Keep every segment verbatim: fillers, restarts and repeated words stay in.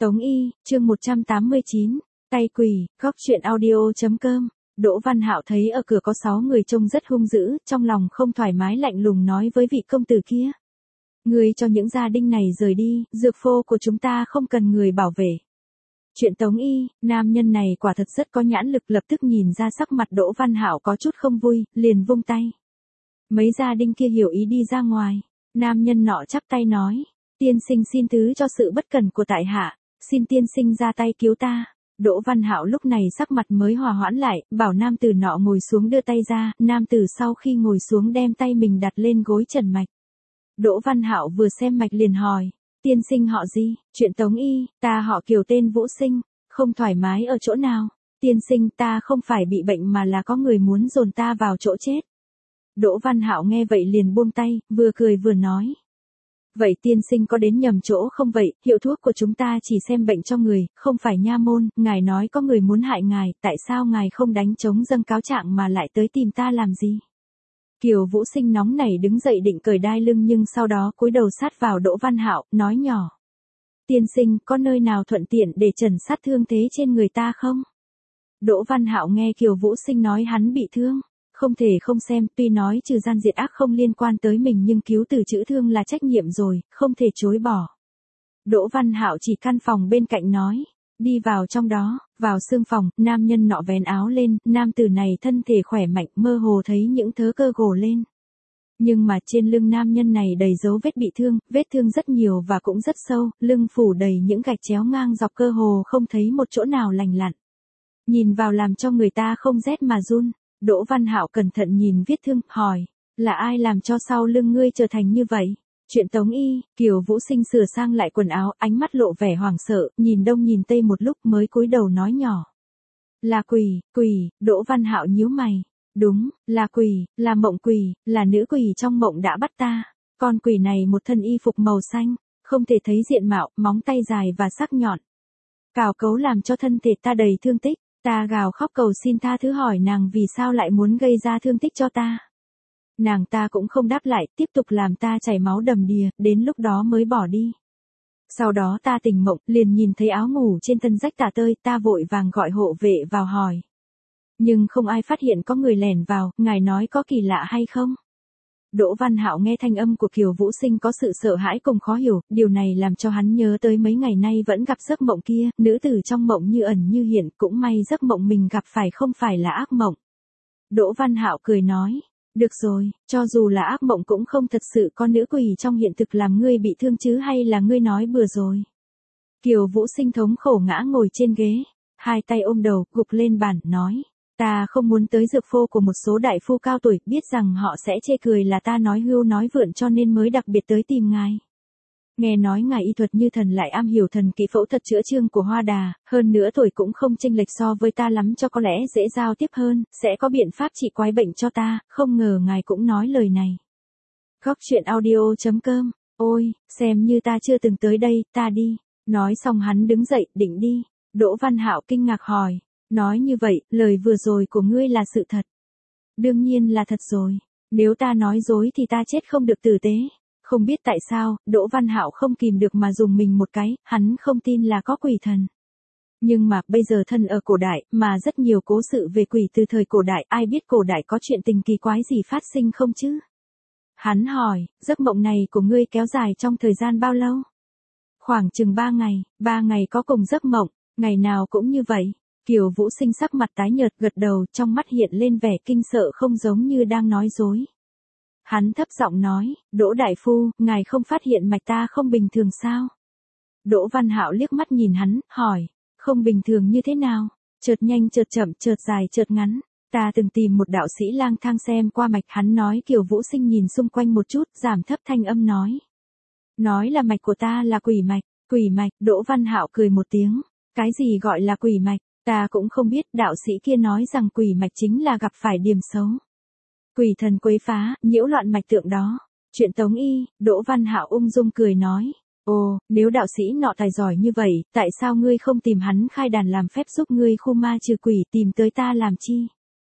Tống Y, chương một trăm tám mươi chín, tay quỷ, góc truyện audio.com. Đỗ Văn Hạo thấy ở cửa có sáu người trông rất hung dữ, trong lòng không thoải mái lạnh lùng nói với vị công tử kia. Người cho những gia đình này rời đi, dược phô của chúng ta không cần người bảo vệ. Chuyện Tống Y, nam nhân này quả thật rất có nhãn lực, lập tức nhìn ra sắc mặt Đỗ Văn Hạo có chút không vui, liền vung tay. Mấy gia đình kia hiểu ý đi ra ngoài, nam nhân nọ chắp tay nói, tiên sinh xin thứ cho sự bất cẩn của tại hạ, xin tiên sinh ra tay cứu ta. Đỗ Văn Hạo lúc này sắc mặt mới hòa hoãn lại, bảo nam tử nọ ngồi xuống đưa tay ra, nam tử sau khi ngồi xuống đem tay mình đặt lên gối trần mạch. Đỗ Văn Hạo vừa xem mạch liền hỏi, tiên sinh họ gì? Chuyện Tống Y, ta họ Kiều tên Vũ Sinh, không thoải mái ở chỗ nào? Tiên sinh, ta không phải bị bệnh mà là có người muốn dồn ta vào chỗ chết. Đỗ Văn Hạo nghe vậy liền buông tay, vừa cười vừa nói. Vậy tiên sinh có đến nhầm chỗ không vậy, hiệu thuốc của chúng ta chỉ xem bệnh cho người, không phải nha môn, ngài nói có người muốn hại ngài, tại sao ngài không đánh trống dâng cáo trạng mà lại tới tìm ta làm gì? Kiều Vũ Sinh nóng nảy đứng dậy định cởi đai lưng nhưng sau đó cúi đầu sát vào Đỗ Văn Hạo, nói nhỏ. Tiên sinh, có nơi nào thuận tiện để trần sát thương thế trên người ta không? Đỗ Văn Hạo nghe Kiều Vũ Sinh nói hắn bị thương. Không thể không xem, tuy nói trừ gian diệt ác không liên quan tới mình nhưng cứu từ chữ thương là trách nhiệm rồi, không thể chối bỏ. Đỗ Văn Hạo chỉ căn phòng bên cạnh nói, đi vào trong đó, vào xương phòng, nam nhân nọ vén áo lên, nam tử này thân thể khỏe mạnh mơ hồ thấy những thớ cơ gồ lên. Nhưng mà trên lưng nam nhân này đầy dấu vết bị thương, vết thương rất nhiều và cũng rất sâu, lưng phủ đầy những gạch chéo ngang dọc cơ hồ không thấy một chỗ nào lành lặn. Nhìn vào làm cho người ta không rét mà run. Đỗ Văn Hạo cẩn thận nhìn vết thương, hỏi, là ai làm cho sau lưng ngươi trở thành như vậy? Chuyện Tống Y, Kiều Vũ Sinh sửa sang lại quần áo, ánh mắt lộ vẻ hoảng sợ, nhìn đông nhìn tây một lúc mới cúi đầu nói nhỏ. Là quỷ, quỷ, Đỗ Văn Hạo nhíu mày. Đúng, là quỷ, là mộng quỷ, là nữ quỷ trong mộng đã bắt ta. Con quỷ này một thân y phục màu xanh, không thể thấy diện mạo, móng tay dài và sắc nhọn. Cào cấu làm cho thân thể ta đầy thương tích. Ta gào khóc cầu xin tha thứ hỏi nàng vì sao lại muốn gây ra thương tích cho ta. Nàng ta cũng không đáp lại, tiếp tục làm ta chảy máu đầm đìa, đến lúc đó mới bỏ đi. Sau đó ta tỉnh mộng, liền nhìn thấy áo ngủ trên thân rách tả tơi, ta vội vàng gọi hộ vệ vào hỏi. Nhưng không ai phát hiện có người lẻn vào, ngài nói có kỳ lạ hay không? Đỗ Văn Hạo nghe thanh âm của Kiều Vũ Sinh có sự sợ hãi cùng khó hiểu, điều này làm cho hắn nhớ tới mấy ngày nay vẫn gặp giấc mộng kia, nữ tử trong mộng như ẩn như hiện, cũng may giấc mộng mình gặp phải không phải là ác mộng. Đỗ Văn Hạo cười nói, được rồi, cho dù là ác mộng cũng không thật sự có nữ quỷ trong hiện thực làm ngươi bị thương chứ hay là ngươi nói bừa rồi. Kiều Vũ Sinh thống khổ ngã ngồi trên ghế, hai tay ôm đầu, gục lên bàn, nói. Ta không muốn tới dược phô của một số đại phu cao tuổi, biết rằng họ sẽ chê cười là ta nói hưu nói vượn cho nên mới đặc biệt tới tìm ngài. Nghe nói ngài y thuật như thần lại am hiểu thần kỹ phẫu thuật chữa chương của Hoa Đà, hơn nữa tuổi cũng không chênh lệch so với ta lắm cho có lẽ dễ giao tiếp hơn, sẽ có biện pháp trị quái bệnh cho ta, không ngờ ngài cũng nói lời này. Góc truyện audio.com, ôi, xem như ta chưa từng tới đây, ta đi. Nói xong hắn đứng dậy, định đi. Đỗ Văn Hạo kinh ngạc hỏi. Nói như vậy, lời vừa rồi của ngươi là sự thật. Đương nhiên là thật rồi. Nếu ta nói dối thì ta chết không được tử tế. Không biết tại sao, Đỗ Văn Hạo không kìm được mà dùng mình một cái, hắn không tin là có quỷ thần. Nhưng mà, bây giờ thân ở cổ đại, mà rất nhiều cố sự về quỷ từ thời cổ đại, ai biết cổ đại có chuyện tình kỳ quái gì phát sinh không chứ? Hắn hỏi, giấc mộng này của ngươi kéo dài trong thời gian bao lâu? Khoảng chừng ba ngày, ba ngày có cùng giấc mộng, ngày nào cũng như vậy. Kiều Vũ Sinh sắc mặt tái nhợt gật đầu, trong mắt hiện lên vẻ kinh sợ không giống như đang nói dối. Hắn thấp giọng nói, Đỗ đại phu, ngài không phát hiện mạch ta không bình thường sao? Đỗ Văn Hạo liếc mắt nhìn hắn, hỏi, không bình thường như thế nào? Chợt nhanh chợt chậm, chợt dài chợt ngắn. Ta từng tìm một đạo sĩ lang thang xem qua mạch, hắn nói. Kiều Vũ Sinh nhìn xung quanh một chút, giảm thấp thanh âm nói. Nói là mạch của ta là quỷ mạch, quỷ mạch. Đỗ Văn Hạo cười một tiếng, cái gì gọi là quỷ mạch? Ta cũng không biết, đạo sĩ kia nói rằng quỷ mạch chính là gặp phải điểm xấu. Quỷ thần quấy phá, nhiễu loạn mạch tượng đó. Chuyện Tống Y, Đỗ Văn Hạo ung dung cười nói. Ồ, nếu đạo sĩ nọ tài giỏi như vậy, tại sao ngươi không tìm hắn khai đàn làm phép giúp ngươi khu ma trừ quỷ, tìm tới ta làm chi?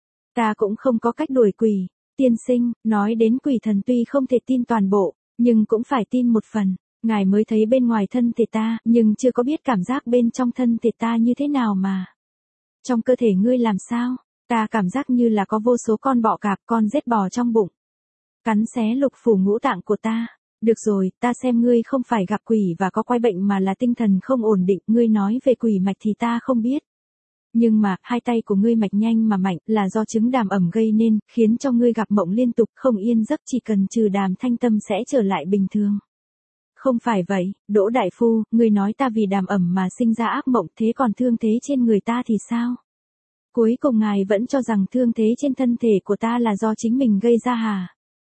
Ta cũng không có cách đuổi quỷ. Tiên sinh, nói đến quỷ thần tuy không thể tin toàn bộ, nhưng cũng phải tin một phần. Ngài mới thấy bên ngoài thân thể ta, nhưng chưa có biết cảm giác bên trong thân thể ta như thế nào mà. Trong cơ thể ngươi làm sao? Ta cảm giác như là có vô số con bọ cạp, con rết bò trong bụng. Cắn xé lục phủ ngũ tạng của ta. Được rồi, ta xem ngươi không phải gặp quỷ và có quái bệnh mà là tinh thần không ổn định, ngươi nói về quỷ mạch thì ta không biết. Nhưng mà, hai tay của ngươi mạch nhanh mà mạnh, là do chứng đàm ẩm gây nên, khiến cho ngươi gặp mộng liên tục, không yên giấc, chỉ cần trừ đàm thanh tâm sẽ trở lại bình thường. Không phải vậy, Đỗ đại phu, ngươi nói ta vì đàm ẩm mà sinh ra ác mộng, thế còn thương thế trên người ta thì sao? Cuối cùng ngài vẫn cho rằng thương thế trên thân thể của ta là do chính mình gây ra hả?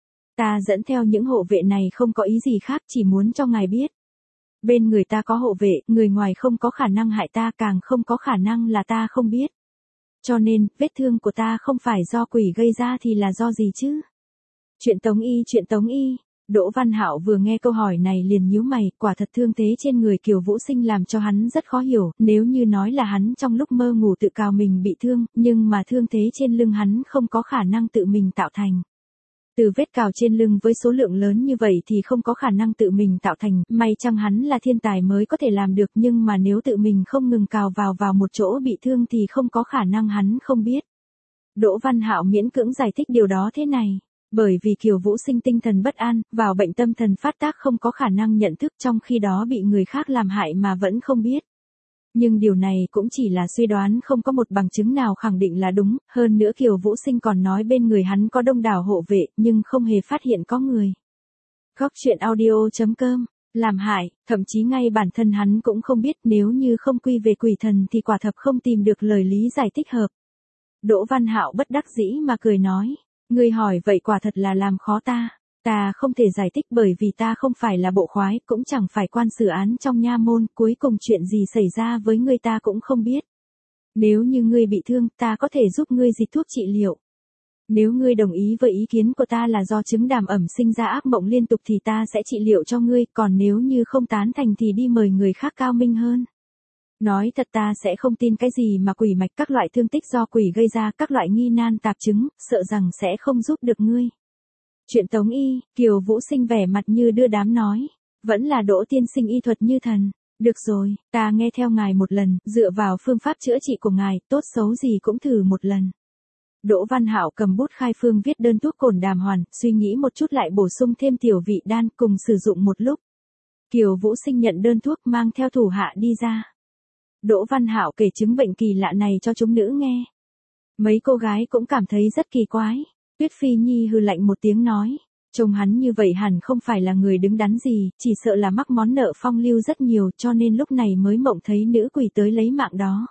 Ta dẫn theo những hộ vệ này không có ý gì khác, chỉ muốn cho ngài biết. Bên người ta có hộ vệ, người ngoài không có khả năng hại ta, càng không có khả năng là ta không biết. Cho nên, vết thương của ta không phải do quỷ gây ra thì là do gì chứ? Chuyện Tống Y, chuyện Tống Y. Đỗ Văn Hạo vừa nghe câu hỏi này liền nhíu mày, quả thật thương thế trên người Kiều Vũ Sinh làm cho hắn rất khó hiểu, nếu như nói là hắn trong lúc mơ ngủ tự cào mình bị thương, nhưng mà thương thế trên lưng hắn không có khả năng tự mình tạo thành. Từ vết cào trên lưng với số lượng lớn như vậy thì không có khả năng tự mình tạo thành, may chăng hắn là thiên tài mới có thể làm được, nhưng mà nếu tự mình không ngừng cào vào vào một chỗ bị thương thì không có khả năng hắn không biết. Đỗ Văn Hạo miễn cưỡng giải thích điều đó thế này. Bởi vì Kiều Vũ Sinh tinh thần bất an, vào bệnh tâm thần phát tác không có khả năng nhận thức, trong khi đó bị người khác làm hại mà vẫn không biết. Nhưng điều này cũng chỉ là suy đoán, không có một bằng chứng nào khẳng định là đúng, hơn nữa Kiều Vũ Sinh còn nói bên người hắn có đông đảo hộ vệ, nhưng không hề phát hiện có người. Góc chuyện audio chấm com, làm hại, thậm chí ngay bản thân hắn cũng không biết, nếu như không quy về quỷ thần thì quả thật không tìm được lời lý giải thích hợp. Đỗ Văn Hạo bất đắc dĩ mà cười nói. Ngươi hỏi vậy quả thật là làm khó ta, ta không thể giải thích bởi vì ta không phải là bộ khoái, cũng chẳng phải quan xử án trong nha môn, cuối cùng chuyện gì xảy ra với ngươi ta cũng không biết. Nếu như ngươi bị thương, ta có thể giúp ngươi dịch thuốc trị liệu. Nếu ngươi đồng ý với ý kiến của ta là do chứng đàm ẩm sinh ra ác mộng liên tục thì ta sẽ trị liệu cho ngươi, còn nếu như không tán thành thì đi mời người khác cao minh hơn. Nói thật ta sẽ không tin cái gì mà quỷ mạch, các loại thương tích do quỷ gây ra, các loại nghi nan tạp chứng, sợ rằng sẽ không giúp được ngươi. Chuyện Tống Y, Kiều Vũ Sinh vẻ mặt như đưa đám nói, vẫn là Đỗ tiên sinh y thuật như thần. Được rồi, ta nghe theo ngài một lần, dựa vào phương pháp chữa trị của ngài, tốt xấu gì cũng thử một lần. Đỗ Văn Hạo cầm bút khai phương viết đơn thuốc cổn đàm hoàn, suy nghĩ một chút lại bổ sung thêm tiểu vị đan, cùng sử dụng một lúc. Kiều Vũ Sinh nhận đơn thuốc mang theo thủ hạ đi ra. Đỗ Văn Hạo kể chứng bệnh kỳ lạ này cho chúng nữ nghe. Mấy cô gái cũng cảm thấy rất kỳ quái. Tuyết Phi Nhi hừ lạnh một tiếng nói, trông hắn như vậy hẳn không phải là người đứng đắn gì, chỉ sợ là mắc món nợ phong lưu rất nhiều, cho nên lúc này mới mộng thấy nữ quỷ tới lấy mạng đó.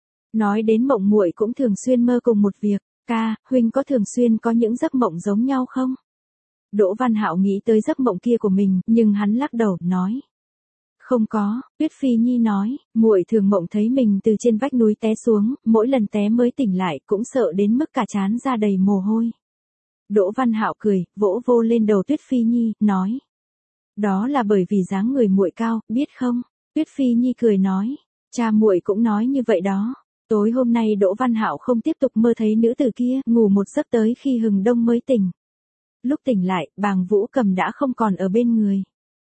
Nói đến mộng, muội cũng thường xuyên mơ cùng một việc. Ca, huynh có thường xuyên có những giấc mộng giống nhau không? Đỗ Văn Hạo nghĩ tới giấc mộng kia của mình, nhưng hắn lắc đầu, nói. Không có, Tuyết Phi Nhi nói, muội thường mộng thấy mình từ trên vách núi té xuống, mỗi lần té mới tỉnh lại, cũng sợ đến mức cả trán ra đầy mồ hôi. Đỗ Văn Hạo cười, vỗ vô lên đầu Tuyết Phi Nhi, nói. Đó là bởi vì dáng người muội cao, biết không? Tuyết Phi Nhi cười nói, cha muội cũng nói như vậy đó. Tối hôm nay Đỗ Văn Hạo không tiếp tục mơ thấy nữ tử kia, ngủ một giấc tới khi hừng đông mới tỉnh. Lúc tỉnh lại, Bàng Vũ Cầm đã không còn ở bên người.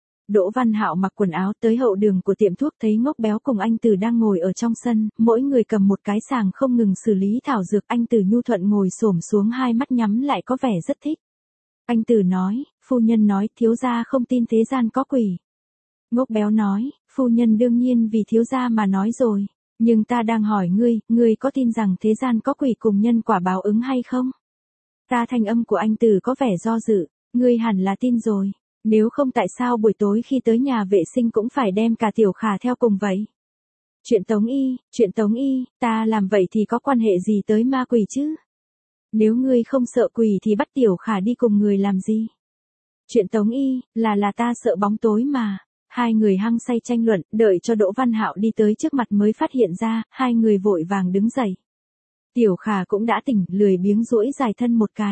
Đỗ Văn Hạo mặc quần áo tới hậu đường của tiệm thuốc, thấy Ngốc Béo cùng anh Từ đang ngồi ở trong sân, mỗi người cầm một cái sàng không ngừng xử lý thảo dược. Anh Từ nhu thuận ngồi xổm xuống, hai mắt nhắm lại có vẻ rất thích. Anh Từ nói, phu nhân nói thiếu gia không tin thế gian có quỷ. Ngốc Béo nói, phu nhân đương nhiên vì thiếu gia mà nói rồi, nhưng ta đang hỏi ngươi, ngươi có tin rằng thế gian có quỷ cùng nhân quả báo ứng hay không? Ta thanh âm của anh Từ có vẻ do dự, ngươi hẳn là tin rồi. Nếu không tại sao buổi tối khi tới nhà vệ sinh cũng phải đem cả Tiểu Khả theo cùng vậy? Chuyện Tống Y, chuyện Tống Y, ta làm vậy thì có quan hệ gì tới ma quỷ chứ? Nếu ngươi không sợ quỷ thì bắt Tiểu Khả đi cùng người làm gì? Chuyện Tống Y, là là ta sợ bóng tối mà. Hai người hăng say tranh luận, đợi cho Đỗ Văn Hạo đi tới trước mặt mới phát hiện ra, hai người vội vàng đứng dậy. Tiểu Khả cũng đã tỉnh, lười biếng duỗi dài thân một cái.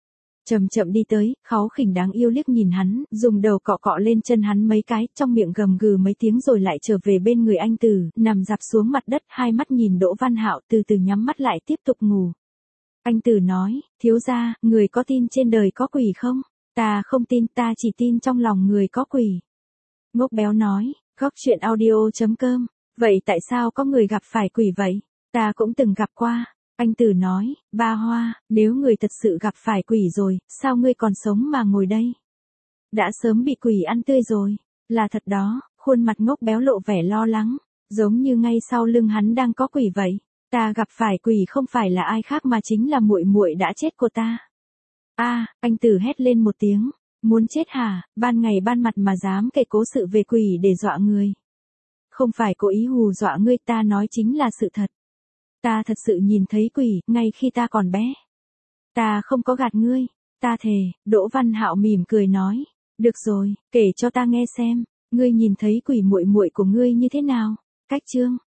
Chậm chậm đi tới, kháu khỉnh đáng yêu liếc nhìn hắn, dùng đầu cọ cọ lên chân hắn mấy cái, trong miệng gầm gừ mấy tiếng rồi lại trở về bên người anh Từ, nằm dạp xuống mặt đất, hai mắt nhìn Đỗ Văn Hạo, từ từ nhắm mắt lại tiếp tục ngủ. Anh Từ nói, thiếu gia, người có tin trên đời có quỷ không? Ta không tin, ta chỉ tin trong lòng người có quỷ. Ngốc béo nói, góc chuyện audio.com, vậy tại sao có người gặp phải quỷ vậy? Ta cũng từng gặp qua. Anh Tử nói, ba Hoa, nếu người thật sự gặp phải quỷ rồi, sao ngươi còn sống mà ngồi đây? Đã sớm bị quỷ ăn tươi rồi. Là thật đó, khuôn mặt ngốc béo lộ vẻ lo lắng, giống như ngay sau lưng hắn đang có quỷ vậy. Ta gặp phải quỷ không phải là ai khác mà chính là muội muội đã chết của ta. A, anh Tử hét lên một tiếng, muốn chết hả? Ban ngày ban mặt mà dám kể cố sự về quỷ để dọa người. Không phải cố ý hù dọa ngươi, ta nói chính là sự thật. Ta thật sự nhìn thấy quỷ, ngay khi ta còn bé. Ta không có gạt ngươi, ta thề. Đỗ Văn Hạo mỉm cười nói, được rồi, kể cho ta nghe xem, ngươi nhìn thấy quỷ muội muội của ngươi như thế nào? Cách chương